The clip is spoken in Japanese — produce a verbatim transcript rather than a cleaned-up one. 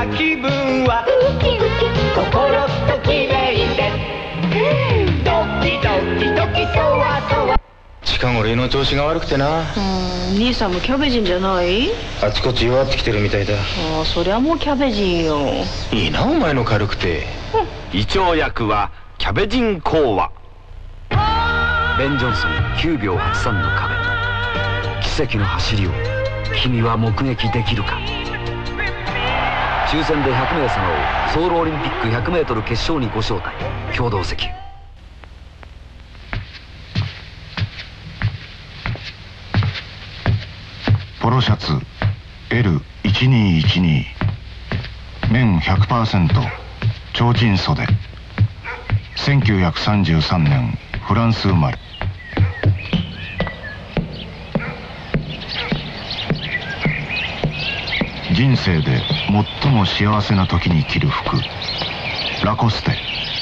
な気分はウキウキ心ときめいてドキドキドキそわそわ。 近頃胃の調子が悪くてな。 うん、兄さんもキャベジンじゃない？ あちこち弱ってきてるみたいだ。 ああ、そりゃもうキャベジンよ。 いいなお前の軽くて。 胃腸薬はキャベジン講和。ベン・ジョンソンきゅうびょうはちさんの壁。奇跡の走りを君は目撃できるか。抽選でひゃくめい様をソウルオリンピック ひゃくメートル 決勝にご招待。共同石油。 ポロシャツ エルいちにいちに 綿 ひゃくパーセント 超人袖。せんきゅうひゃくさんじゅうさんねんフランス生まれ。人生で最も幸せな時に着る服、ラコステ。